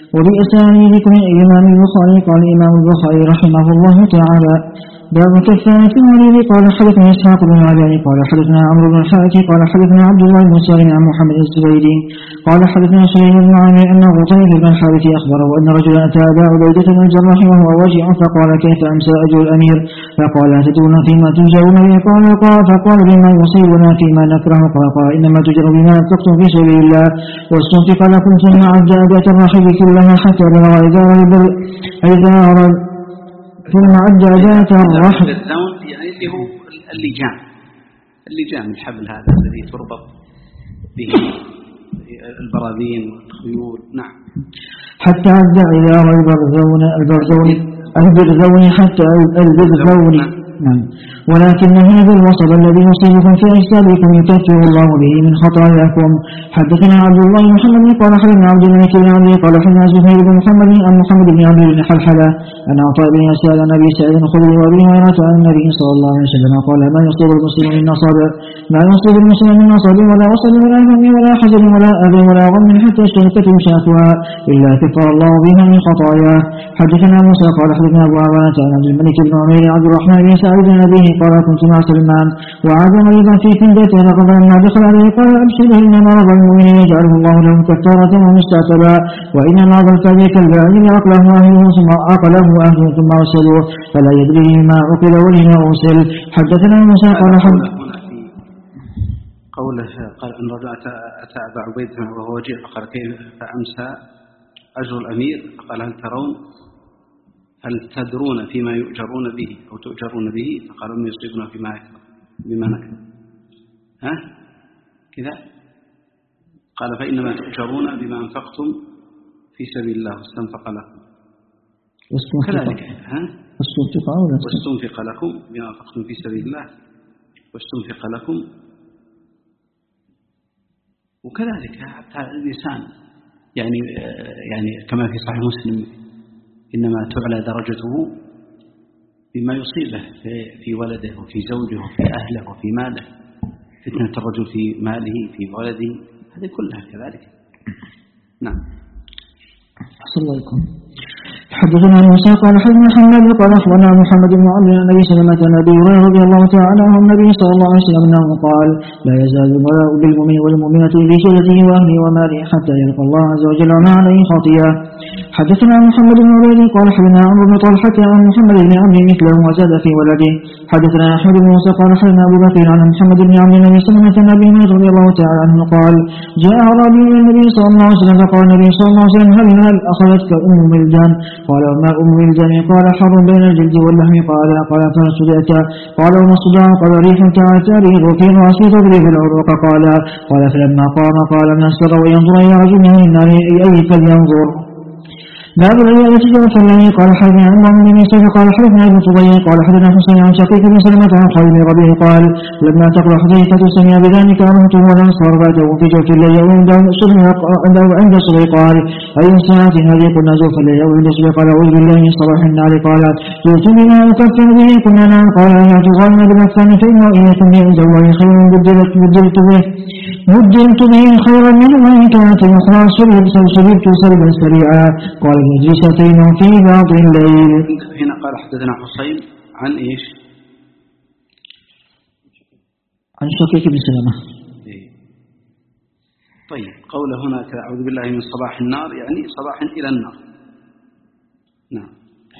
وبأسانيدكم الإمام البخاري. قال الإمام البخاري رحمه الله تعالى: باب كفارة المريض. قال حدثنا إسحاق بن عباني قال حدثنا عمرو بن الحارث قال حدثنا عبد الله بن سالم عن محمد الزبيدي قال حدثنا سليم بن عامر أن غطيف بن الحارث أخبره أن رجلا أتى أبا عبيدة بن الجراح وهو واجع فقال: كيف أمسى أجر الأمير؟ فقال: أتدرون فيما تجرون به؟ فقال: بما يصيبنا فيما نكره. قال: إنما تجر بما أنفقتم في سبيل الله واستنفق لكم ثم عد أداة الرحل كلها حتى بلغ ثم عد أداة الرحل. يعني اللي هو اللجام الحبل هذا الذي تربط به البراذين والخيول. نعم. حتى عد عذار البرزون حتى البرزون. نعم. ولكن هذا الوصل الذي يصيبكم في أجسادكم يكفر الله به من خطاياكم. حدثنا عبد الله بن محمد قال حدثنا عبد الملك بن عبد قال حدثنا زهير بن محمد عن محمد بن عبد بن حلحلة أن عطاء بن يسار عن أبي سعيد الخدري وأبي هريرة عن النبي صلى الله عليه وسلم قال: ما يصيب المسلم من نصب ولا وصل ولا هم ولا حزن ولا أذى ولا غم حتى اشتهت شاكها إلا كفر الله بها من خطاياه. حدثنا موسى قال حدثنا أبو عوانة عن عبد الملك بن عمير عبد الرحمن بن سعيد بن أبيه قال: كنت مع سلمان وعاد مريضا في كندته فقال لما دخل عليه قال: أبشر إن مرض المؤمن يجعله الله له كفارة ومستعتبا وإن مرض الفجر كالبعير عقله أهله ثم أرسلوه فلا يدري ما عقل ولما أرسل. حدثنا موسى قال قوله قال أن رجل أتى أبا عبيدة وهو وجيع فقال: كيف فأمسى أجر الأمير؟ فقال: هل تدرون فيما يؤجرون به أو تؤجرون به؟ فقالوا: من يصيبنا بما نكره. كذا قال: فإنما تؤجرون بما أنفقتم في سبيل الله واستنفق لكم. كذلك واستنفق لكم بما أنفقتم في سبيل الله واستنفق لكم. وكذلك حتى الإنسان يعني كما في صحيح مسلم: إنما تعلى درجته بما يصيبه في ولده وفي زوجه وفي أهله وفي ماله. فتنة الرجل في ماله في ولده هذه كلها كذلك. نعم. أحسن الله عليكم. حدثنا موسى قال حدثنا محمد قال أخبرنا محمد بن عمرو عن أبي سلمة عن أبي هريرة رضي الله تعالى عنه النبي صلى الله عليه وسلم أنه قال: لا يزال البلاء بالمؤمن والمؤمنة في جلده وأهله وماله حتى يلقى الله عز وجل وما عليه خطيئة. حدثنا محمد بن عبيد قال حدثنا عمرو بن طلحة عن محمد بن عمرو مثله وزاد في ولده. حدثنا أحمد بن موسى قال حدثنا أبو بكر عن محمد بن عمرو النبي صلى الله عليه وسلم رضي الله تعالى عنه قال: جاء أعرابي إلى النبي صلى الله عليه وسلم فقال النبي صلى الله عليه وسلم: هل أخذتك أم ملجان؟ قال: وما أم ملجان؟ قال: حر بين الجلد واللحم. قال: فصدعت؟ قال: وما الصداع؟ قال: ريح تعترض في رأسي تضرب العروق. قال: فلما قام قال: من أسر وينظر إلى رجل من النار أي فلينظر. باب العيادة جوفا له. قال حدثنا عمرو بن يوسف قال حدثنا ابن فضيل قال حدثنا حسين عن شقيق بن سلمة عن خالد بن ربيع قال: لما تقرأ حذيفة سمع بذلك رهطه والأنصار بعده في جوف الليل عند صبح قال: أي ساعة هذه؟ قلنا: جوف الليل عند صبح. قال: أعوذ بالله من صباح النار. قال: جئت بما أكفر به. قلنا: نعم. قال: لا تغالنا بالأفثان فإنه إن يكن به عند الله خير بدلت به خيرا منه وإن كانت الأخرى سلبت سلبا سريعا. قال: مجلستين في بعض الليل. هنا قال: حدثنا حسين عن إيش؟ عن شقيق بن سلمة. طيب، قوله هنا: أعوذ بالله من صباح النار، يعني صباح إلى النار. نعم.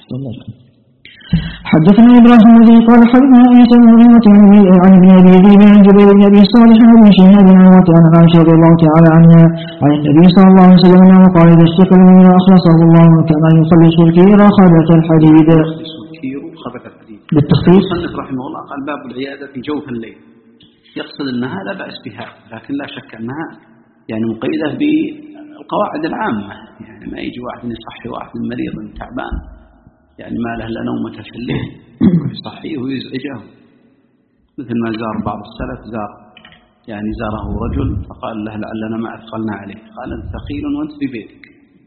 حدثنا إبراهيم الذي قال حدثنا عيسى بن مريم عن ابن أبي ذئب عن جبير بن أبي صالح عن ابن شهاب عن عائشة رضي الله تعالى عنها عن النبي صلى الله عليه وسلم أنه قال: إذا اشتكى المؤمن أخلصه الله كما يخلص الكير خبث الحديد. بالتخفيف. المصنف رحمه الله قال: باب العيادة في جوف الليل. يقصد أنها لا بأس بها، لكن لا شك أنها يعني مقيدة بالقواعد العامة. يعني ما يجي واحد يصحي واحد مريض تعبان يعني ما له إلا نومة في الليل يصحيه ويزعجه، مثل ما زار بعض السلف زاره رجل فقال له: لعلنا ما أثقلنا عليه. قال: أنت ثقيل وأنت في بيتك.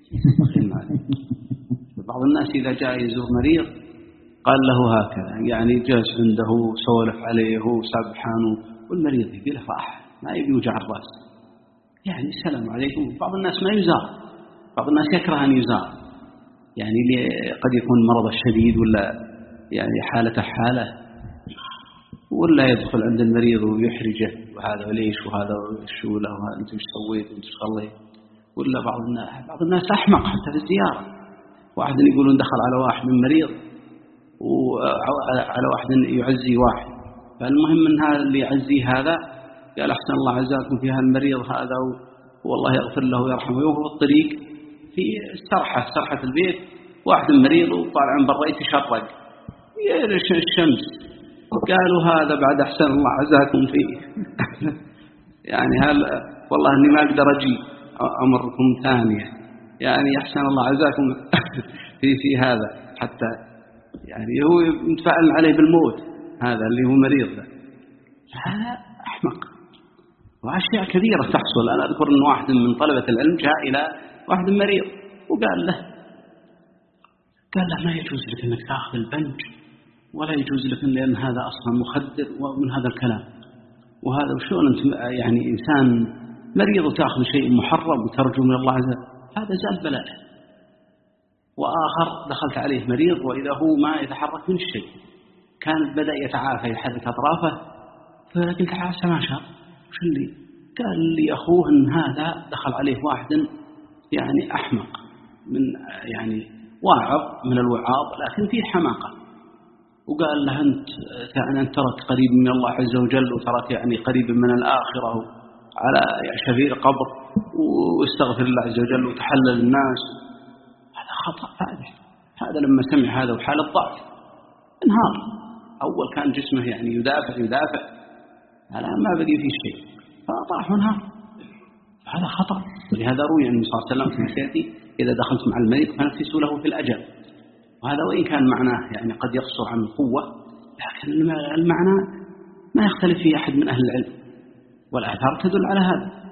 بعض الناس إذا جاء يزور مريض قال له هكذا، يعني جالس عنده سولف عليه وسبحانه، والمريض يبي له راحة، ما يبي وجع الرأس، يعني السلام عليكم. بعض الناس ما يزار بعض الناس يكره أن يزار، يعني قد يكون مرض شديد ولا يعني حالة ولا يدخل عند المريض ويحرجه وهذا وليش وهذا وش ولا وهذا أنت مش سويت وأنت مش خليت. ولا بعض الناس أحمق حتى في الزيارة. واحد يقولون دخل على واحد من مريض وعلى واحد يعزي واحد، فالمهم من هذا اللي يعزيه هذا قال أحسن الله عزاكم في هالمريض هذا والله يغفر له ويرحمه. وهو في الطريق في سرحة البيت واحد مريض وطالع من برا يتشرق يرش الشمس، قالوا هذا بعد أحسن الله عزاكم فيه. يعني والله إني ما أقدر أجي أمركم ثانية، يعني أحسن الله عزاكم في هذا، حتى يعني هو متفاعل عليه بالموت هذا اللي هو مريض. هذا أحمق. وأشياء كثيرة تحصل. أنا أذكر أن واحد من طلبة العلم جاء إلى واحد مريض وقال له ما يجوز لك أنك تأخذ البنج ولا يجوز لك لأن هذا أصلا مخدر ومن هذا الكلام وهذا وشون أنت يعني إنسان مريض وتأخذ شيء محرم وترجو من الله عز وجل، هذا زال بلاء. وآخر دخلت عليه مريض وإذا هو ما يتحرك من الشيء، كان بدأ يتعافى يحرك أطرافه، فلكن تعاسى ما شاء وش اللي قال لي أخوه أن هذا دخل عليه واحد يعني أحمق من يعني واعظ من الوعاظ لكن فيه حماقة، وقال له أنت ترك قريب من الله عز وجل وترك يعني قريب من الآخرة على شفير قبر واستغفر الله عز وجل وتحلل الناس. هذا خطأ فادح. هذا لما سمع هذا وحالة ضعف انهار. أول كان جسمه يعني يدافع الآن ما بقي فيه شيء فطاح انهار. هذا خطأ. ولهذا روي عن النبي صلى الله عليه وسلم في سيأتي إذا دخلت مع المريض فنفسوا له في الأجل. وهذا وإن كان معناه يعني قد يقصر عن القوة، لكن المعنى ما يختلف فيه أحد من أهل العلم، والآثار تدل على هذا.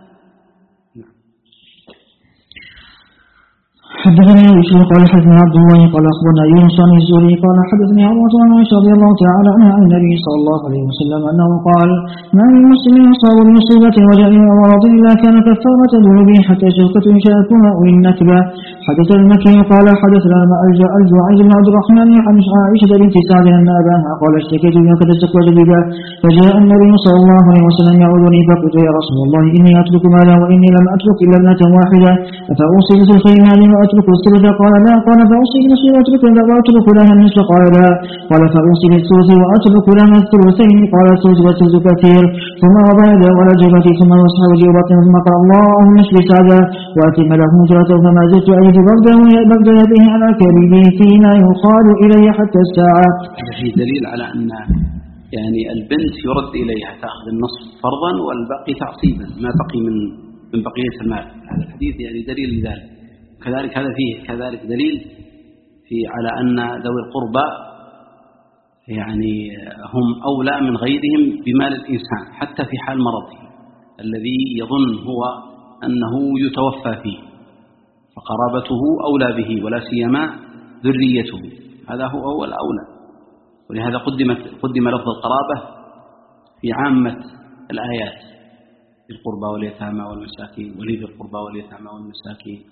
حدثني يوسف قال حدثنا عبد الله قال أخبرنا يونس عن الزهري قال حدثني عروة عن عائشة رضي الله تعالى عنها عن النبي صلى الله عليه وسلم أنه قال: ما من مسلم يصاب بمصيبة وجع ومرض إلا كان كفارة ذنوبه حتى شوكة شاكوها أو النكبة. حدث المكي قال حدثنا الجوعي بن عبد الرحمن عن عائشة بنت سعد أن أباها قال اشتكيت بها فتستقبل بها فجاء النبي صلى الله عليه وسلم يعودني فقلت يا رسول الله إني أترك مالا وإني لم أترك إلا ابنة واحدة أفأوصي بثلثي مالي وأترك الثلث؟ قال لا. قال فأوصي بنصفي وأترك لها النصف؟ قال لا. قال فأوصي بالثلث وأترك لها الثلثين؟ قال الثلث والثلث كثير. ثم وضع يده على جبهته ثم مسح وجهه وبطنه ثم قال اللهم اشف سعدا وأتم له هجرته. فما زلت أجد برد يده على كبده فيما يقال إلي حتى الساعة. هذا فيه دليل على أن يعني البنت يرد إليها تأخذ النصف فرضا والباقي تعصيبا ما بقي من بقية المال. هذا الحديث يعني دليل لذلك. كذلك هذا فيه كذلك دليل على أن ذوي القربى يعني هم أولى من غيرهم بمال الإنسان حتى في حال مرضه الذي يظن هو أنه يتوفى فيه، فقرابته أولى به ولا سيما ذريته. هذا هو الأولى. ولهذا قدم لفظ القرابة في عامة الآيات في القربى واليتامى والمساكين ولذي القربى واليتامى والمساكين.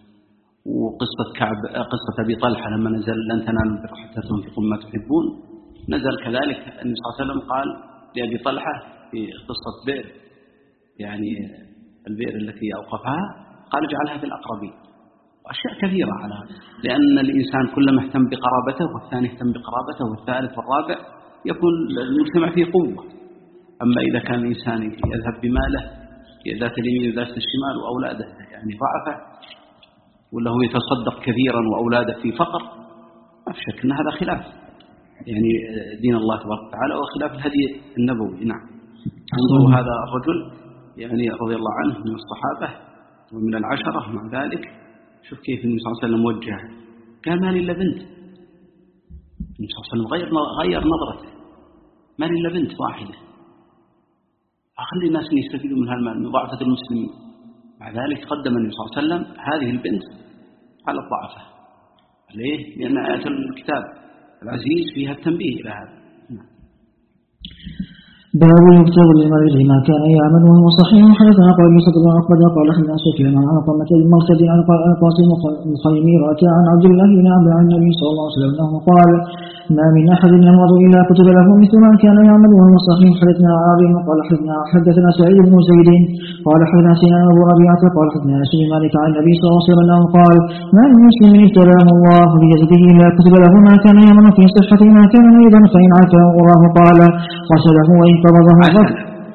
قصة أبي طلحة لما نزل لن تنالوا البر حتى تنفقوا مما تحبون، نزل كذلك النبي صلى الله عليه وسلم قال لأبي طلحة في قصة بئر يعني البئر التي أوقفها قال اجعلها في الأقربين. وأشياء كثيرة على هذا، لأن الإنسان كلما اهتم بقرابته والثاني اهتم بقرابته والثالث والرابع يكون المجتمع فيه قوة. أما إذا كان الإنسان يذهب بماله ذات اليمين وذات الشمال وأولاده يعني ضعفه ولا هو يتصدق كثيرا وأولاده في فقر، ما في شك أن هذا خلاف يعني دين الله تبارك وتعالى وخلاف الهدي النبوي. نعم. انظروا هذا الرجل يعني رضي الله عنه من الصحابة ومن العشرة، مع ذلك شوف كيف النبي صلى الله عليه وسلم وجه، قال ما لي إلا بنت. النبي صلى الله عليه وسلم غير نظرته، ما لي إلا بنت واحدة، أخلي الناس يستفيدوا من هالمال من ضعفة المسلمين. مع ذلك قدم النبي صلى الله عليه وسلم هذه البنت على الضعفة. ليه؟ لأن آيات الكتاب العزيز فيها التنبيه إلى هذا. باب يكتب للمريض ما كان يعمل وهو صحيح. حدثنا قال يوسف بن عقبة قال حدثنا سفيان عن علقمة بن مرثد عن القاسم الخيميرة عن عبد الله بن عمرو عن النبي صلى الله عليه وسلم انه قال: ما من أحد يمرض إلا كتب له مثل ما كان يعمل وهو صحيح. حدثنا عاصم قال حدثنا سعيد بن زيد قال حدثنا سنان أبو ربيعة قال حدثنا أنس بن مالك عن النبي صلى الله عليه وسلم انه قال: ما من مسلم ابتلاه الله بجسده إلا كتب له ما كان يعمل في صحته ما كان مريضا فإن عافاه الله قال غسله وإن قبضه غسل.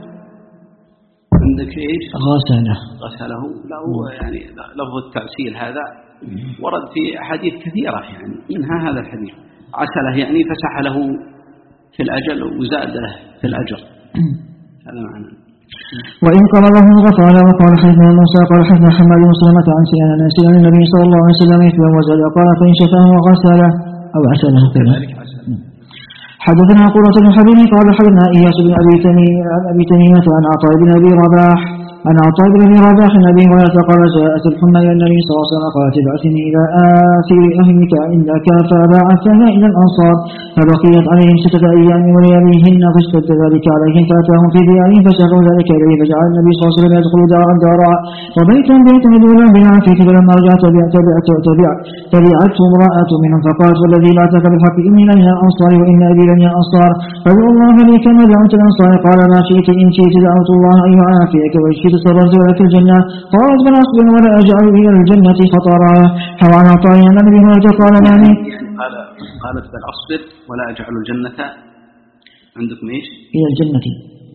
عندك ايش؟ غسله له يعني لفظ التعسيل هذا ورد في أحاديث كثيرة، يعني منها هذا الحديث عسله يعني فسح له في الأجل وزاد له في الأجر، هذا معنى. وإن قبضه غفر. وقال حدثنا موسى قال حدثنا حماد بن سلمة عن سنان النبي صلى الله عليه وسلم مثله وزاد قال فإن شفاه وغسله أو عسله كذلك. حدثنا قرة بن حبيب قال حدثنا إياس بن أبي تميمة عن عطاء بن أبي رباح عن النبي هريرة قال: جاءت الحمى إلى النبي صلى الله عليه وسلم قالت: ابعثني إلى آثر أهلك عندك، فبعثها إلى الأنصار فبقيت عليهم 6 أيام ولياليهن، فاشتد ذلك عليهم فأتاهم في ديارهم فشغلوا ذلك إليه، فجعل النبي صلى الله عليه وسلم يدخل دارا وبيتا يدخلون بالعافية. فلما رجعت تبعته امرأة منهم فقالت: والذي بعثك بالحق إني لمن الأنصار وإن أبي لمن الأنصار، فادعوا الله لي كما دعوت الأنصار. قال: ما شئت إن شئت دعوت الله أن يعافيك وإن شئت صبرت ولك الجنة. قالت: بل أصبر ولا أجعل إلى الجنة خطرا. حوى عطاء عن النبي هريرة قال: قالت: بل أصبر ولا أجعل الجنة عندكم إيش؟ إلى الجنة.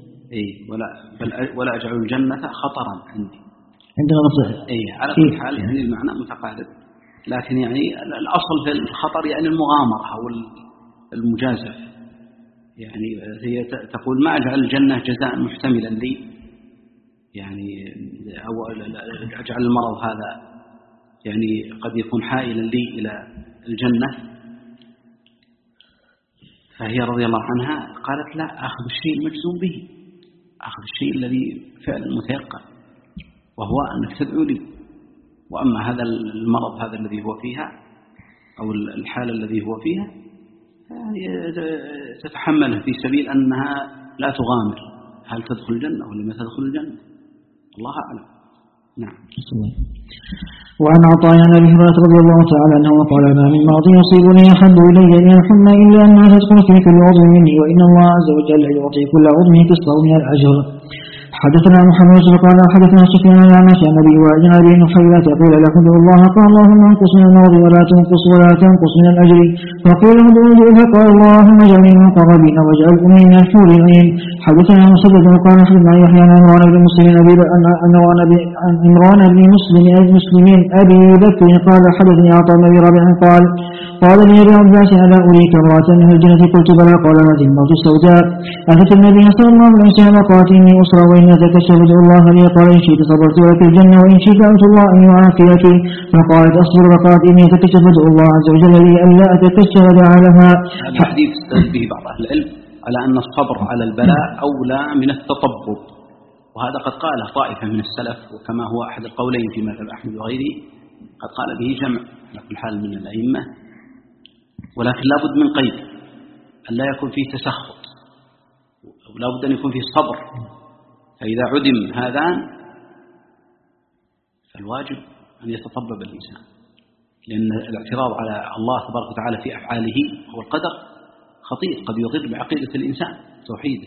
ولا أجعل الجنة خطرا عندنا لفظ. على كل حال يعني المعنى متقارب، لكن يعني الأصل في الخطر يعني المغامرة أو المجازفة. يعني هي تقول: ما أجعل الجنة جزاء محتملا لي، يعني أو أجعل المرض هذا يعني قد يكون حائلا لي إلى الجنة. فهي رضي الله عنها قالت: لا، أخذ الشيء المجزوم به، أخذ الشيء الذي فعلا متيقن، وهو أنك تدعو لي. وأما هذا المرض هذا الذي هو فيها أو الحالة الذي هو فيها يعني تتحمله في سبيل أنها لا تغامر هل تدخل الجنة ولا ما تدخل الجنة، الله أعلم. نعم. وعن عطاء عن أبي هريرة رضي الله تعالى عنه قال: ما من مرض يصيبني أحب إلي من الحمى إلا أنها تدخل في كل عضو مني، وإن الله عز وجل يعطي كل عضو قسطه من الأجر. حدثنا محمد قال حدثنا سفيان عن الأعمش عن أبي وائل عن أبي نحيرة قيل له: ادعوا الله، قال: اللهم انقص من المرض ولا تنقص من الأجر. فقيل: ادعوا لي، فقال: اللهم اجعلني من المقربين واجعل أمي من الحور العين. حدثنا مسدد قال حدثنا يحيى عن عمران بن مسلم أبي بكر قال: حدثني عطاء بن أبي ربيعة قال لي ابن عباس: ألا أريك امرأة من الجنة؟ قلت: بلى. قال: هذه المرض السوداء أتت النبي صلى الله عليه وسلم وقالت: إني أسرى وإن أتكشف ادعو الله لي. قال: إن شئت صبرت ولك الجنة وإن شئت دعوت الله أن يعافيك. فقالت: أصبر. فقالت: إني أتكشف ادعو الله عز وجل لي ألا أتكشف ودعا لها. هذا الحديث استدل به بعض أهل العلم على أن الصبر على البلاء أولى من التطبب، وهذا قد قاله طائفة من السلف، وكما هو أحد القولين في مذهب أحمد وغيره قد قال به جمع على كل حال من الأئمة. ولكن لا بد من قيد، أن لا يكون فيه تسخط، ولا بد أن يكون فيه صبر. فإذا عدم هذان فالواجب أن يتطبب الإنسان، لأن الاعتراض على الله تبارك وتعالى في أفعاله هو القدر خطير، قد يضر بعقيدة الإنسان توحيده.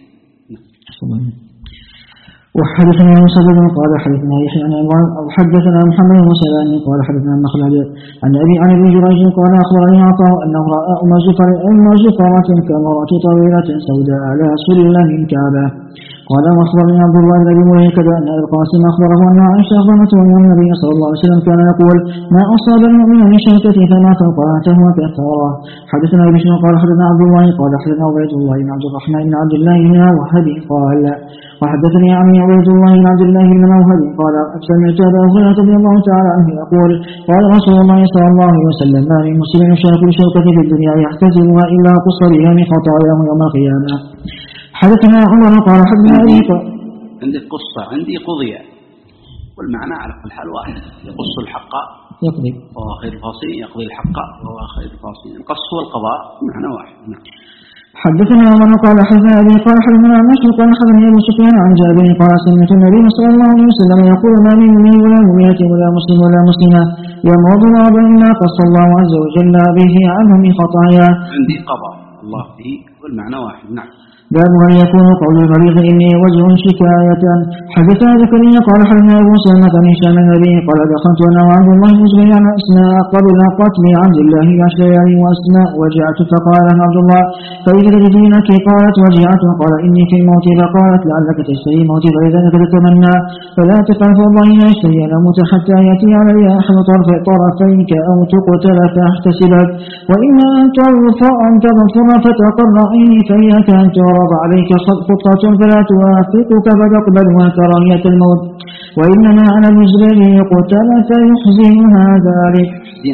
وحدثنا مسدد قال حدثنا يحيى عن عمران أو حدثنا محمد بن سلام قال حدثنا مخلد عن أبي جريج قال: أخبرني عطاء أنه رأى أم زفرة كامرأة طويلة سوداء على سلم الكعبة. قال: أخبرني عبد الله بن أبي مليكة أن القاسم أخبره أن عائشة أخبرته أن النبي صلى الله عليه وسلم كان يقول: ما أصاب المؤمن من شوكة فما فوقعته وكثره. حدثنا بشر قال حدثنا عبد الله قال حدثنا عبيد الله بن عبد الرحمن بن عبد الله بن وهب قال: وحدثني عمي عبيد الله بن عبد الله بن وهب قال: سمعت أبا هريرة رضي الله تعالى عنه يقول: قال رسول الله صلى الله عليه وسلم: ما من مسلم يشاك شوكة في الدنيا يحتسبها إلا قص بها من خطاياه يوم القيامة. حدثنا عمر قال حدثنا أبي عندي قصة عندي قضية، والمعنى على كل حال واحد: يقص الحق يقضي وهو خير الفاصلين، يقضي الحق وهو خير الفاصلين. القص والقضاء معنى واحد. نعم. حدثنا عمر قال حدثنا أبي قال حدثنا عن مسلم قال حدثني أبو سفيان عن جابر قال سمعت النبي صلى الله عليه وسلم يقول ما من مؤمن ولا مؤمنة ولا مسلم ولا مسلمة يمرض مرضا إلا قص الله عز وجل به عنه من خطايا. عندي قضاء الله به والمعنى واحد. نعم. باب هل يكون قول المريض إني وجه شكاية. حدثنا زكريا قال حدثنا أبو سلمة عن هشام النبي قال دخلت أنا وعبد الله بن زبير على أسماء قبل قتل عبد الله بعشر ليال وأسماء وجعت فقال عبد الله فإذا تجدينك قالت وجعت قال إني في الموت فقالت لعلك تشتهي الموت فإذا لك تتمنى فلا تقل فالله لا يشتهي أن أموت حتى يأتي علي أحد طرفيك أو تقتل فاحتسبك وإما أن تغفر فتقر عيني فإياك أن تعرض عليك خطة فلا توافقك فتقبلها كراهية الموت وإنما على المجرم يقتل فيحزنها ذلك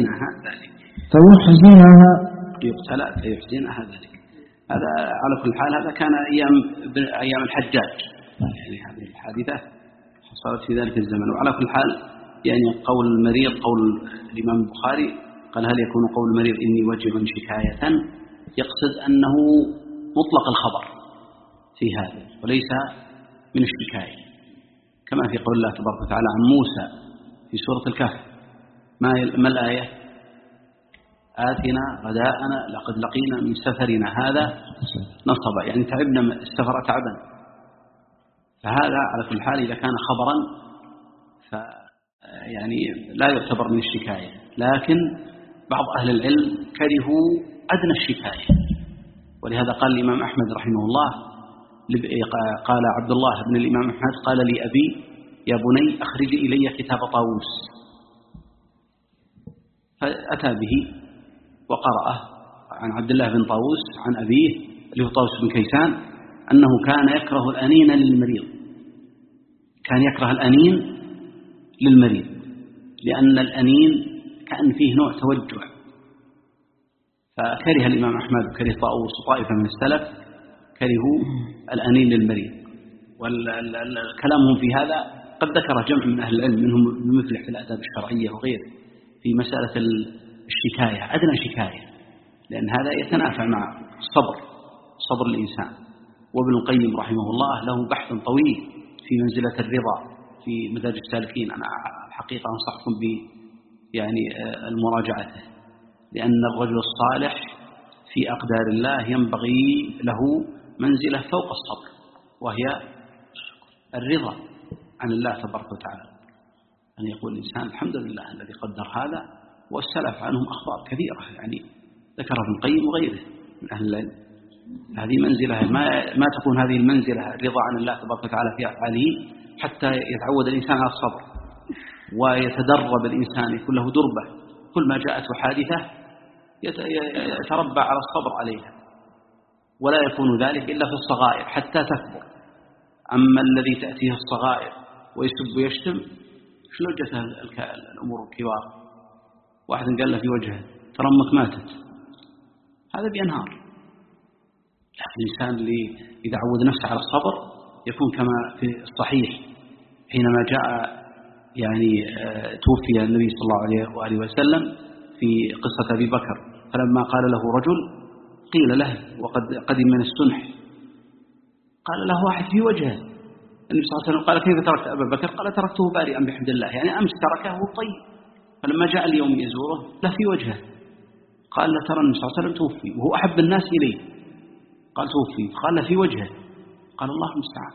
يقتل فيحزنها ذلك. هذا على كل حال هذا كان أيام الحجاج، يعني هذه الحادثة حصلت في ذلك الزمن. وعلى كل حال يعني قول المريض قول الإمام البخاري قال هل يكون قول المريض إني وجه شكاية، يقصد أنه مطلق الخبر في هذا وليس من الشكاية، كما في قول الله تبارك وتعالى عن موسى في سورة الكهف ما الآية؟ آتنا غداءنا لقد لقينا من سفرنا هذا نصبا، يعني تعبنا السفر تعبا. فهذا على كل حال إذا كان خبرا يعني لا يعتبر من الشكاية، لكن بعض أهل العلم كرهوا أدنى الشكاية، ولهذا قال الإمام أحمد رحمه الله قال عبد الله بن الإمام أحمد قال لي أبي يا بني أخرج إلي كتاب طاووس، فأتى به وقرأه عن عبد الله بن طاووس عن أبيه اللي هو طاووس بن كيسان أنه كان يكره الأنين للمريض، كان يكره الأنين للمريض لأن الأنين كأن فيه نوع توجع، فكره الإمام أحمد وكره طاووس وطائفة من السلف كرهوا الأنين للمريض. وكلامهم في هذا قد ذكر جمع من أهل العلم منهم المفلح في الآداب الشرعية وغيره في مسألة الشكاية أدنى شكاية، لأن هذا يتنافى مع صبر الإنسان. وابن القيم رحمه الله له بحث طويل في منزلة الرضا في مدارج السالكين، أنا الحقيقة أنصحكم يعني المراجعة، لأن الرجل الصالح في أقدار الله ينبغي له منزلة فوق الصبر، وهي الرضا عن الله تبارك وتعالى، أن يقول الإنسان الحمد لله الذي قدر هذا. والسلف عنهم أخبار كثيرة يعني ذكرها ابن القيم وغيره من أهل العلم. هذه منزلة ما تكون هذه المنزلة الرضا عن الله تبارك وتعالى في أفعاله حتى يتعود الإنسان على الصبر ويتدرب الإنسان يكون له دربة، كل ما جاءته حادثة يتربى على الصبر عليها، ولا يكون ذلك إلا في الصغائر حتى تكبر. أما الذي تأتيه الصغائر ويسب ويشتم شلون جت الأمور الكبار؟ واحد قال له في وجهه ترى أمك ماتت، هذا بينهار. لكن الإنسان اللي إذا عود نفسه على الصبر يكون كما في الصحيح حينما جاء يعني توفي النبي صلى الله عليه وآله وسلم في قصة أبي بكر، فلما قال له رجل قيل له وقد قدم من السنح، قال له واحد في وجهه النبي صلى الله عليه وسلم قال كيف تركت أبا بكر؟ قال تركته بارئا بحمد الله، يعني أمس تركه طيب، فلما جاء اليوم يزوره له في وجهه قال له ترى النبي صلى الله عليه وسلم توفي وهو أحب الناس إليه، قال توفي، قال له في وجهه، قال الله المستعان.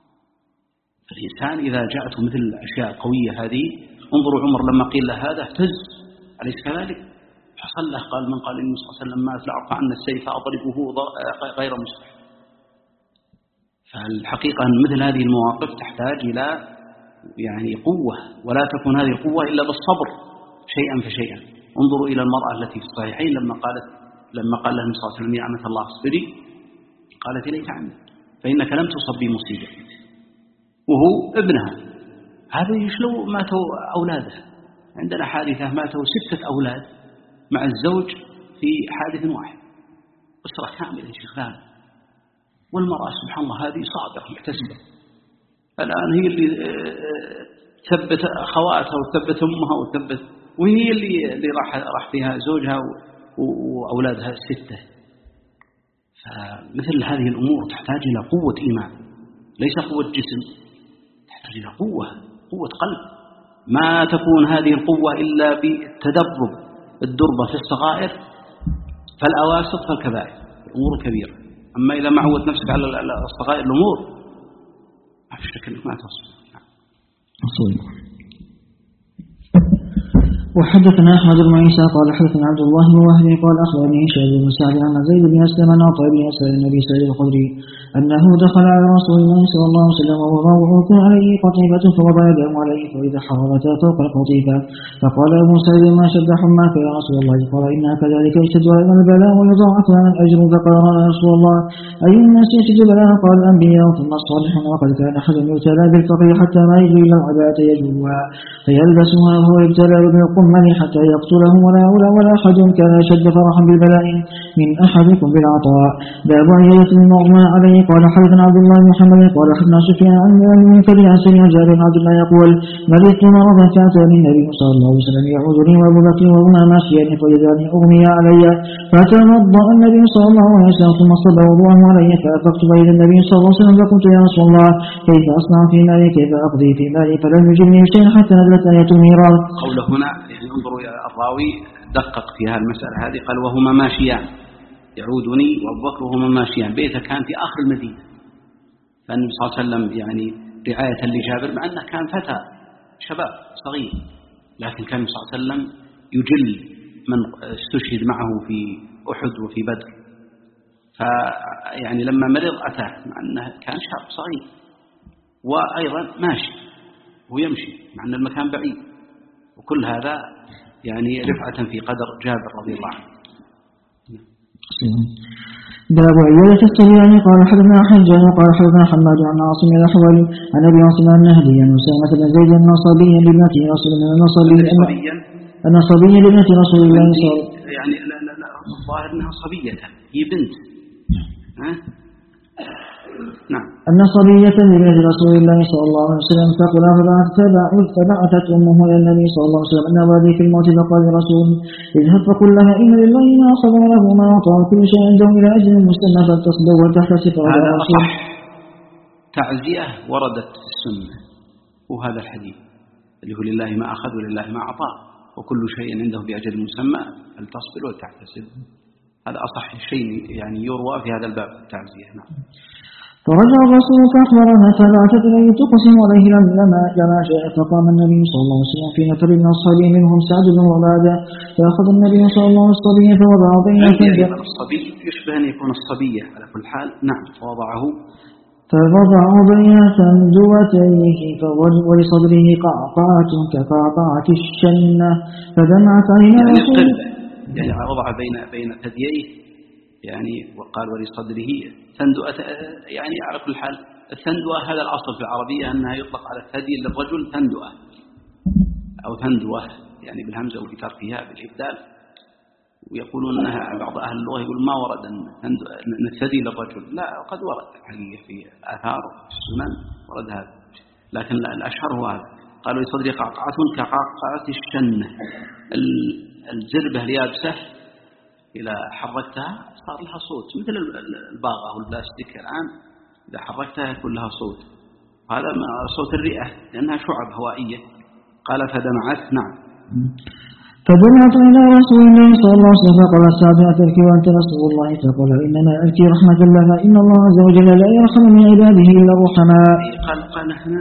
فالإنسان إذا جاءته مثل الأشياء القوية هذه، انظروا عمر لما قيل له هذا اهتز، أليس كذلك؟ حصل له قال من قال النبي صلى الله عليه وسلم مات لأرفع عنا السيف أضربه غير مسلم. فالحقيقة أن مثل هذه المواقف تحتاج إلى يعني قوة، ولا تكون هذه القوة إلا بالصبر شيئا فشيئا. انظروا إلى المرأة التي في الصحيحين لما قال لها النبي صلى الله عليه وسلم يا أمة الله اصبري، قالت إليك عني فإنك لم تصب بمصيبة، وهو ابنها. هذا يشلو ماتوا أولادها، عندنا حادثة ماتوا 6 أولاد مع الزوج في حادث واحد، أسرة كاملة يا شيخ ثاني. والمرأة سبحان الله هذه صابرة محتسبة، الآن هي اللي ثبت أخواتها وثبت أمها وهي اللي راح فيها زوجها وأولادها 6. مثل هذه الأمور تحتاج إلى قوة إيمان، ليس قوة جسم، تحتاج إلى قوة قلب. ما تكون هذه القوة إلا بالتدرب الدربة في الصغائر فالأواسط فالكبائر، الأمور الكبيرة. أما إذا ما عودت نفسك على الصغائر الأمور ما في شك أنك ما تصل. وحدثنا أحمد بن عيسى قال حدثنا عبد الله بن وهب قال أخبرني هشام بن سعد عن زيد بن أسلم عن عطاء بن يسار النبي سعيد الخدري أنه دخل على رسول الله صلى الله عليه وسلم ووضعه عليه قطيفة فوضع يده عليه فإذا حررتا فوق القطيفة فقال أبو سعيد ما شد حماك يا رسول الله؟ قال إنها كذلك يشتد علينا البلاء ويضاعف لنا الأجر. فقال يا رسول الله أي الناس يشتد البلاء؟ قال الأنبياء ثم الصالحون وقد كان أحد يبتلى بالفقر حتى ما يجري إلا العباءة يجوها فيلبسها وهو يبتلى بالقمل حتى يقتله ولا أحد كان أشد فرحا بالبلاء من أحدكم بالعطاء. باب عيادة المغمى عليه. قال حدثنا عبد الله بن محمد قال حدثنا سفيان عن المنكر عن سيدنا جابر بن عبد الله يقول مرضت مرضا فأتاني النبي صلى الله عليه وسلم يعودني وأبو بكر وهما ماشيان فوجداني أغمي علي فتوضأ النبي صلى الله عليه وسلم ثم صب وضوءه علي فأفقت بين النبي صلى الله عليه وسلم فقلت يا رسول الله كيف أصنع في مالي كيف أقضي في مالي فلم يجبني شيئا حتى نزلت آية الميراث. قوله هنا يعني انظروا يا الراوي دقق في هذه المسألة هذه قال وهما ماشيان يعودني وأبو بكر وهما ماشيان. بيته كان في آخر المدينة فالنبي صلى الله عليه وسلم يعني رعاية لجابر مع أنه كان فتى شباب صغير لكن كان النبي صلى الله عليه وسلم يجل من استشهد معه في أحد وفي بدر. فيعني لما مرض أتاه مع أنه كان شاب صغير وأيضا ماشي ويمشي مع أن المكان بعيد وكل هذا يعني رفعة في قدر جابر رضي الله عنه. باب عيادة الصبيان. قال حدثنا حجاج قال حدثنا حماد عن عاصم الأحول عن أبي عاصم النهدي عن أسامة بن زيد النصابي لابنة رسول الله النصابي لابنة رسول الله صلى الله عليه وسلم. يعني لا الظاهر أنها صبية هي بنت. نعم. النصبية لبنت رسول الله صلى الله عليه وسلم فقل فبعثت أمه إلى النبي صلى الله عليه وسلم أن أبادي في الموت فقال رسول اذهب فقل لها إن لله ما أخذ وله ما أعطى كل شيء عنده إلى أجل مسمى فلتصبر وتحتسب. هذا أصح تعزية وردت في السنة وهذا الحديث اللي هو لله ما أخذ ولله ما أعطى وكل شيء عنده بأجل مسمى فلتصبر وتحتسب. هذا أصح شيء يعني يروى في هذا الباب التعزية. نعم. فرجع الرسول فأخبرها فبعثت إليه تقسم عليه لما جاء فقام النبي صلى الله عليه وسلم في نفر من أصحابه منهم سعد بن عبادة فأخذ النبي صلى الله عليه وسلم الصبي فوضع بين الصبي يشبه أن يكون الصبية على كل حال. نعم. فوضعه بين ثندوتيه ولصدره قعقعة كقعقعة الشنة فدمعت عينا الرسول يعني وضع بين ثدييه يعني وقال ولصدره ثندوة يعني على كل حال الثندوة هذا الأصل في العربية أنها يطلق على الثدي للرجل ثندوة أو ثندوة يعني بالهمزة وبتركها بالإبدال. ويقولون أنها بعض أهل اللغة يقول ما ورد أن الثدي للرجل لا قد ورد الحقيقة في آثار في السنن ورد هذا لكن الأشهر هو هذا. قالوا لصدره قعقعة كقعقعة الشنة الزربة اليابسة إذا حركتها صار لها صوت مثل الباغة والبلاستيك الآن إذا حركتها يكون لها صوت هذا صوت الرئة لأنها شعب هوائية. قال فدمعت. نعم. فدمعت إلى رسول الله صلى الله عليه وسلم فقال سعد أتبكي وأنت رسول الله فقال إنما أبكي رحمة الله إن الله عز وجل لا يرحم من عباده إلا الرحماء. قال هنا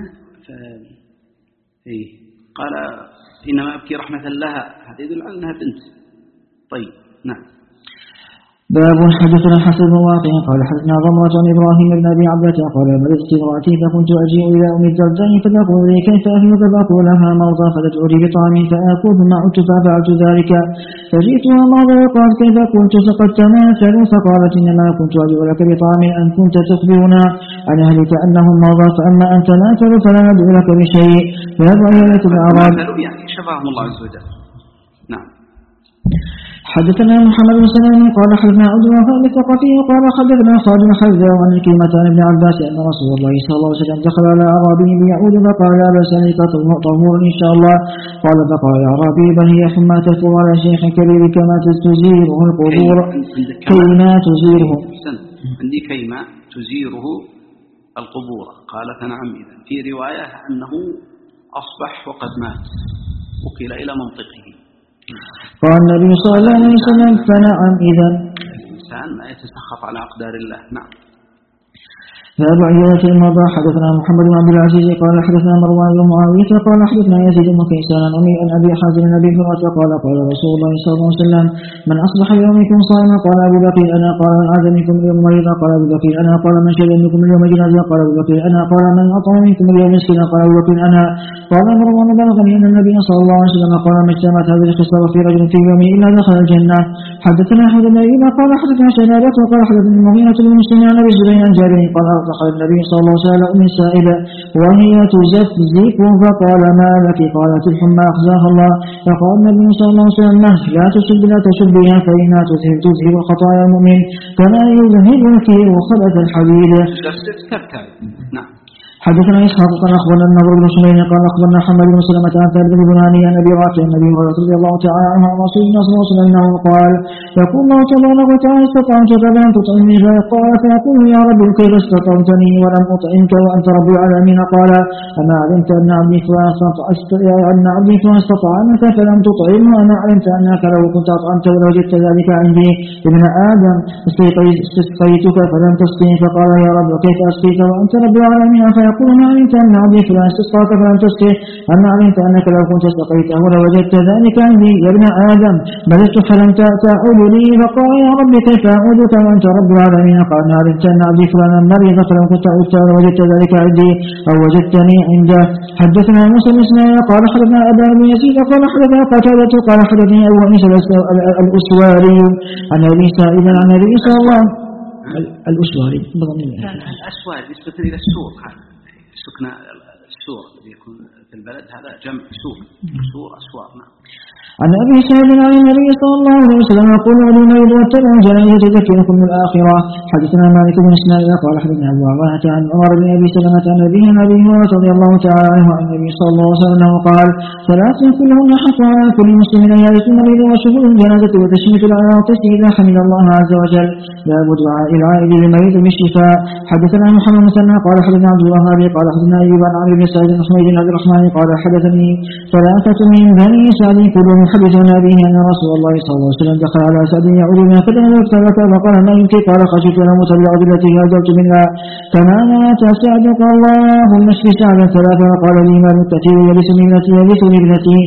قال إنما أبكي رحمة لها هذا يدل على أنها بنت. طيب. نعم. باب حدثنا حسن بن واقع قال حدثنا ضمرة عن إبراهيم بن أبي عبدة قال مرضت امرأتي فكنت أجيء إلى أم الدرداء فتقول لي كيف أهلك فأقول لها مرضى فتدعو لي بطعام فآكل ثم عدت ففعلت ذلك فجئتها مرضى وقالت كيف قلت فقد تماثلوا فقالت إنما كنت أدعو لك بطعام أن كنت تخبرنا عن أهلك أنهم مرضى فأما أن تماثلوا فلا ندعو لك بشيء. باب عيادة الأعراب يعني شفاهم الله عز وجل. نعم. حدثنا محمد بن سلام قال حدثنا عبد الوهاب الثقفي قال حدثنا خالد بن حذاء عن كلمة عن ابن عباس أن رسول الله صلى الله عليه وسلم دخل على أعرابي يعود فقال لا بأس عليك طهور إن شاء الله. قال فقال يا أعرابي بل هي حمى تكفر على شيخ كبير كما تزيره القبور كيما تزيره. عندي كيما تزيره القبور. قالت نعم. إذن في رواية أنه أصبح وقد مات وكل إلى منطقه. قال النبي صلى الله عليه وسلم فنعم إذن. الإنسان لا يتسخط على أقدار الله. نعم. باب عيادة المرضى. حدثنا محمد بن عبد العزيز قال حدثنا مروان بن معاوية قال حدثنا يزيد بن كيسان عن أبي حازم النبي هريرة قال قال رسول الله صلى الله عليه وسلم من أصبح يومكم صائما قال أبو بكر أنا قال من عاد منكم اليوم مريضا قال أبو بكر أنا قال من شهد منكم اليوم جنازة قال أبو بكر أنا قال من أطعم منكم اليوم مسكينا قال أبو بكر أنا قال مروان بلغني أن النبي صلى الله عليه وسلم قال ما اجتمعت هذه الخصال في رجل في يومه إلا دخل الجنة. حدثنا أحمد بن أيوب قال حدثنا شهادة وقال حدثنا المغيرة بن مسلم عن أبي زبير عن جابر قال دخل النبي صلى الله عليه وسلم من سائلة وهي تزفزف فقال ما لك قالت الحمى أخزاها الله. فقال النبي صلى الله عليه وسلم لا تسبها فإنها تذهب خطايا المؤمن كما يذهب الكير وخبث الحديد. نعم. حدثنا إسحاق قال أخبرنا النضر بن سليمان قال أخبرنا محمد بن سلمة عن ثابت بن بناني عن أبي رافع النبي رضي الله تعالى عنه عن رسول الله صلى الله عليه وسلم أنه قال يقول الله تبارك وتعالى استطعمت فلم تطعمني فقال فيقول يا رب كيف استطعمتني ولم أطعمك وأنت رب العالمين قال أما علمت أن عبدي فلان استطعمك فلم تطعمه أما علمت أنك لو كنت أطعمت ولوجدت ذلك عندي ابن آدم استسقيتك فلم تسقني فقال يا رب كيف أسقيك وأنت رب العالمين يقول ما علمت أن عبدي فلان استسقاك فلم تسقه أما علمت أنك لو كنت استقيته لوجدت ذلك عندي يا ابن آدم بلغت فلم تعود لي فقال يا رب كيف أعودك وأنت رب العالمين قال ما علمت أن عبدي فلانا مريض فلم كنت عدت لوجدت ذلك عندي أو وجدتني عنده. حدثنا موسى بن إسماعيل قال حدثنا أبا بن يزيد قال حدثنا قتادة قال حدثني أبو عيسى الأسواري عن أبي سعيد عن النبي صلى الله عليه وسلم الأسواري الأسوار يسبب إلى السور. سكن السور الذي يكون في البلد هذا جمع سوق. سور أسوار. نعم. عن أبي سعيد عن النبي صلى الله عليه وسلم يقول المريض واتبعوا الجنائز تذكركم بالآخرة. حدثنا مالك بن إسماعيل قال حدثنا أبو عوانة عن عمر بن أبي سلمة عن أبي هريرة رضي الله تعالى عنه عن النبي صلى الله عليه وسلم قال ثلاث كلهن حق على كل مسلم عيادة المريض وشهود الجنازة وتشميت العاطس إذا حمد الله عز وجل باب دعاء العائد للمريض بالشفاء. حدثنا محمد بن مسنى قال حدثنا عبد الوهاب قال حدثنا أيوب عن عمرو بن سعيد بن حميد بن عبد الرحمن قال حدثني ثلاثة من بني سعد كلهم حدثنا به أن رسول الله صلى الله عليه وسلم دخل على سعد يعود من فتن وكتبك فقال ما يمكن قال خشيت أن أموت بالعود التي هاجرت منها كما مات سعد قال اللهم اشف سعدا ثلاثة وقال لي مال كثير يلبسني ابنتي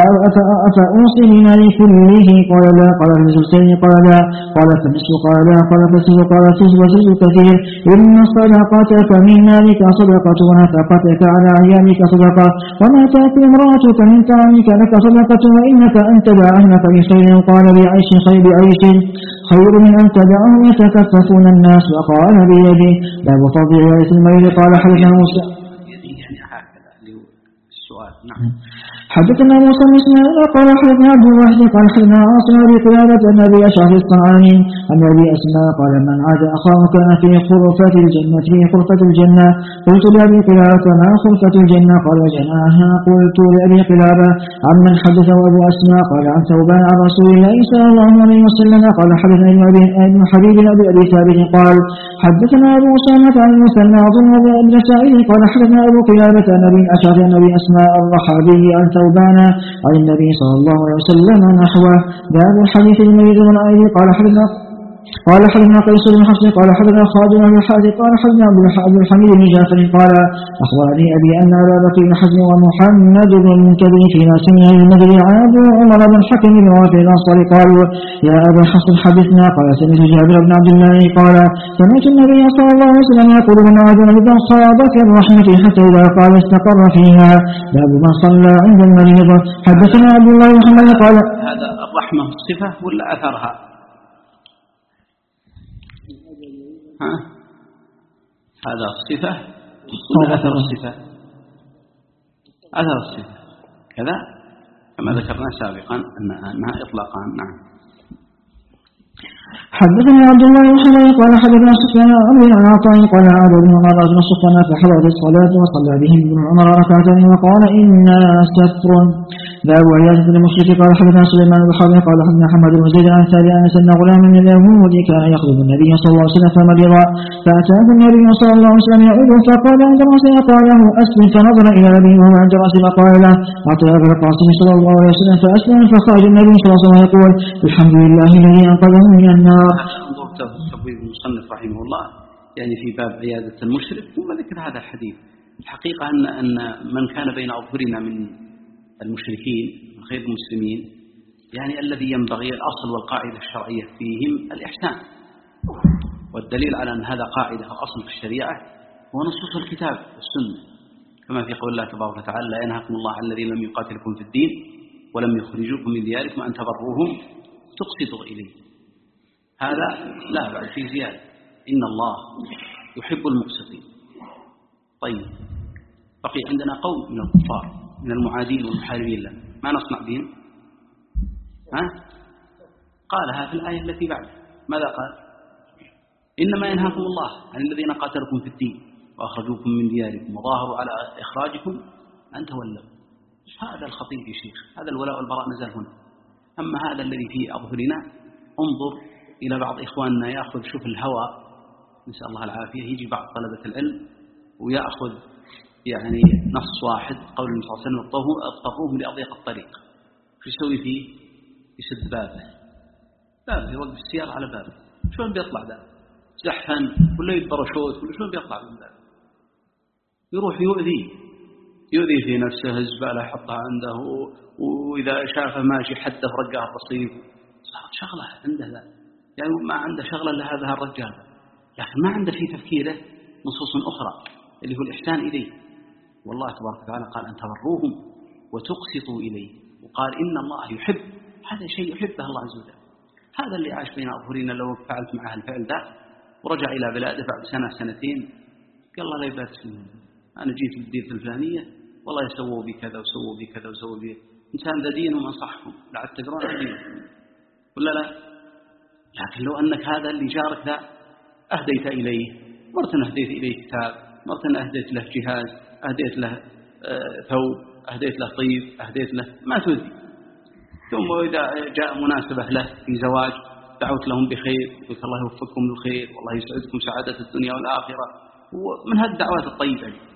فأوصي بمالي كله قال لا قال النصفين قال لا قال فالنصف قال لا قال فالسدس قال وسدس كثير إن صدقتك من مالك صدقة ونفقتك على عيالك صدقة وما تأتي امرأتك من طعامك لك صدقة وإنك أن تدع أهلك بخير قال بعيش خير من أن تدعهم يتكففون الناس وقال بيده باب فضل عيادة المريض قال حدثنا موسى حدثنا موسى بن إسماعيل قال حدثنا عبد الواحد قال حدثنا عاصم بن قلابة أن أبي أشعث الصنعاني أن أبي أسماء قال من عاد أخاه كان في خرفة الجنة قلت لأبي قلابة ما خرفة الجنة قال جناها قلت لأبي قلابة عمن حدثه أبو أسماء قال عن ثوبان عن رسول الله صلى الله عليه وسلم قال حدثنا ابن حبيب أبي ثابت قال حدثنا أبو أسامة عن المثنى أظن ابن سعيد قال حدثنا أبو قلابة عن أبي أشعث عن أبي أسماء الرحابي عن ثوبان عن النبي صلى الله عليه وسلم نحوه. باب الحديث المريض والعائد قال حدثنا قيس بن حفص قال حدثنا خالد بن الحارث قال حدثنا عبد الحميد بن جعفر قال أخبرني أبي أن أبا بكر بن حزم ومحمد بن المنكدر في ناس من المدري عابوا عمر بن حكم بن رافع الأنصاري قالوا يا أبا حفص حدثنا قال سمعت جابر بن عبد الله قال سمعت النبي صلى الله عليه وسلم يقول من عاد مريضا خاض في الرحمة حتى إذا قال استقر فيها. باب من صلى عند المريض. حدثنا عبد الله بن محمد قال هذا الرحمة الصفة ولا أثرها؟ هذا الصفة ولا أثر الصفة؟ أثر الصفة كذا كما ذكرنا سابقا أنها إطلاقان. نعم. حدثني عبد الله بن حميد قال حدثنا سفيان عن عطاء قال عاد بن عمر رجل الصفوان فحضرت الصلاة وصلى بهم ابن عمر ركعتين وقال إنا ستر. باب عيادة المشرك. قال حدثنا سليمان بن حرب قال حدثنا محمد بن زيد عن ثابت أن سن غلام من اليهود كان يخدم النبي صلى الله عليه وسلم فمرض فأتاه النبي صلى الله عليه وسلم يعوده فقال عند رأسه قال له أسلم فنظر إلى النبي وهو عند رأسه فقال له أعطي أبا القاسم صلى الله عليه وسلم فأسلم فخرج النبي صلى الله عليه وسلم يقول الحمد لله الذي أنقذه من النار. تبويب المصنف رحمه الله يعني في باب عيادة المشرك ثم ذكر هذا الحديث. الحقيقة أن من كان بين أظهرنا من المشركين من غير المسلمين يعني الذي ينبغي الأصل والقاعدة الشرعية فيهم الإحسان، والدليل على أن هذا قاعدة وأصل في الشريعة هو نصوص الكتاب والسنة، كما في قول الله تبارك وتعالى لا ينهاكم الله عن الذين لم يقاتلكم في الدين ولم يخرجوكم من دياركم أن تبروهم تقسطوا إليه. هذا لا بعد فيه زيادة، إن الله يحب المقسطين. طيب بقي عندنا قوم من الكفار من المعادين والمحاربين له، ما نصنع بهم؟ قالها في الآية التي بعد، ماذا قال؟ إنما ينهاكم الله عن الذين قاتلكم في الدين وأخرجوكم من دياركم وظاهروا على إخراجكم أن تولوا. هذا الخطير يا شيخ، هذا الولاء والبراء نزل هنا. أما هذا الذي في أظهرنا انظر إلى بعض إخواننا يأخذ شوف الهوى، نسأل الله العافية، يجي بعض طلبة العلم ويأخذ يعني نص واحد قول النبي صلى الله عليه وسلم اضطروهم لأضيق الطريق، شو يسوي فيه؟ يسد بابه يوقف السيارة على بابه، شلون بيطلع ده؟ زحفا ولا يبرشوت ولا شلون بيطلع من بابه؟ يروح يؤذي في نفسه، الزبالة يحطها عنده، وإذا شافه ماشي حده رقاه الرصيف، صارت شغلة عنده ذا، يعني ما عنده شغلة إلا هذا الرجال، لكن ما عنده في تفكيره نصوص أخرى اللي هو الإحسان إليه. والله تبارك وتعالى قال أن تبروهم وتقسطوا إليه، وقال إن الله يحب، هذا شيء يحبه الله عز وجل. هذا اللي عاش بين أظهرنا لو فعلت معه الفعل ده ورجع إلى بلاده بعد سنة سنتين قال الله لا يبات فيهم، أنا جيت للدير الفلانية والله يسووا بي كذا وسووا بي كذا وسووا بي، إنسان ذا دين ومنصحكم لعد تقرون الدين ولا لا؟ لكن لو أنك هذا اللي جارك ذا أهديت إليه، مرة أهديت إليه كتاب، مرة أهديت له جهاز، أهديت له ثوب، أهديت له طيب، أهديت له ما تؤذي، ثم إذا جاء مناسبة له في زواج دعوت لهم بخير، قلت الله يوفقكم للخير والله يسعدكم سعادة الدنيا والآخرة، ومن هالدعوات الطيبة دي،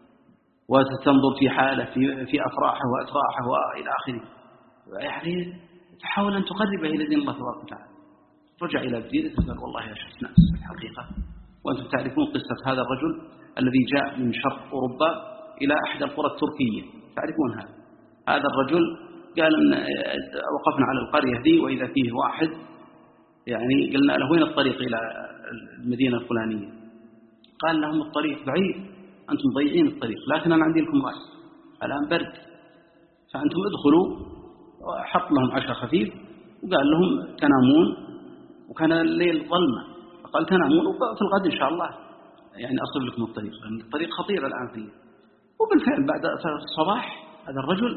وتنظر في حاله في أفراحه وأتراحه وإلى آخره، يعني تحاول أن تقربه إلى دين الله تبارك وتعالى. رجع إلى بديره قال والله يا شخص ناس الحقيقة، وأنتم تعرفون قصة هذا الرجل الذي جاء من شرق أوروبا إلى أحد القرى التركية، تعرفون هذا الرجل قال إن وقفنا على القرية دي وإذا فيه واحد يعني قلنا له وين الطريق إلى المدينة الفلانية؟ قال لهم الطريق بعيد، أنتم ضيعين الطريق، لكن أنا عندي لكم رأس، الآن برد فأنتم ادخلوا. وحط لهم عشاء خفيف وقال لهم تنامون، وكان الليل ظلمة، فقال تنامون وفي الغد إن شاء الله يعني أصل لكم الطريق، لأن الطريق خطير الآن فيه. وبالفعل بعد الصباح هذا الرجل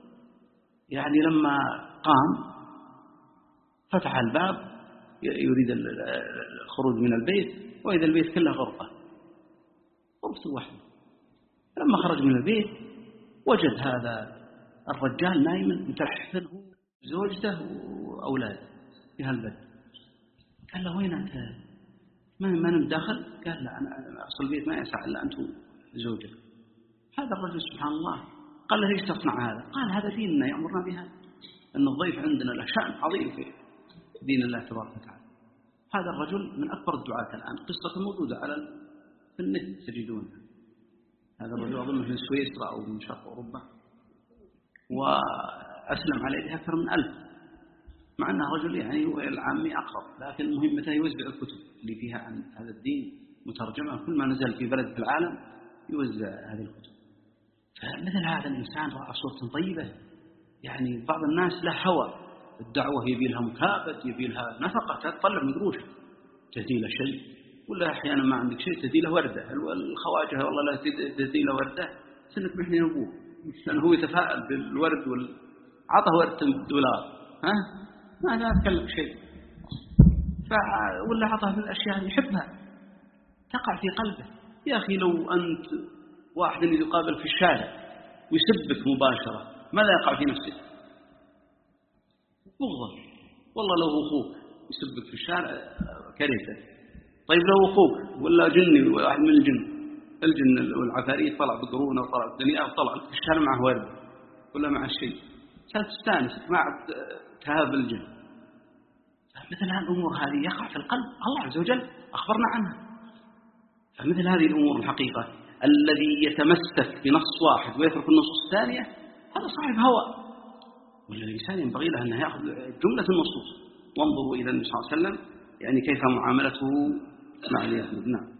يعني لما قام فتح الباب يريد الخروج من البيت، وإذا البيت كله غرفة واحدة. لما خرج من البيت وجد هذا الرجال نايما متلحفا زوجته وأولاده في هالبلد. قال له وين أنت؟ ما نمت داخل؟ قال لا أنا أصل البيت ما يسع إلا أنت زوجك. هذا الرجل سبحان الله قال له ليش تصنع هذا؟ قال هذا ديننا يأمرنا بها، أن الضيف عندنا له شأن عظيم في دين الله تبارك وتعالى. هذا الرجل من أكبر الدعاة الآن، قصة موجودة على النت تجدونها. هذا الرجل أظن من سويسرا أو من شرق أوروبا، وأسلم عليه أكثر من 1000، مع أنه رجل يعني هو العامي أقرب، لكن مهمته يوزع الكتب اللي فيها عن هذا الدين مترجمة، كل ما نزل في بلد في العالم يوزع هذه الكتب. فمثل هذا الإنسان رأى صورة طيبة، يعني بعض الناس له هوى، الدعوة يبي لها مكافأة، يبي لها نفقة، تطلع من قروش، تهدي له شيء، ولا أحيانا ما عندك شيء تهدي له وردة. الخواجة والله لا تهدي له وردة سنة محنين أبوه، لأنه هو يتفاءل بالورد عطه ورد $1، ما تكلف شيء. ولا عطاه من الأشياء اللي يحبها تقع في قلبه. يا أخي لو أنت واحد يقابل في الشارع ويسبك مباشرة ماذا يقع في نفسك؟ بغضا. والله لو أخوك يسبك في الشارع كرهته. طيب لو أخوك ولا جني واحد من الجن والعفاريت طلع بقرونه وطلع الدنيا وطلع في الشارع معه ورد ولا مع الشيء ستستانس مع تهاب الجن. مثل هذه الأمور هذه يقع في القلب، الله عز وجل أخبرنا عنها. فمثل هذه الأمور الحقيقة الذي يتمسك بنص واحد ويترك النصوص الثانية هذا صاحب هوى، ولا الإنسان ينبغي له أن يأخذ جملة النصوص. وانظروا إلى النبي صلى الله عليه وسلم يعني كيف معاملته مع اليهود. نعم.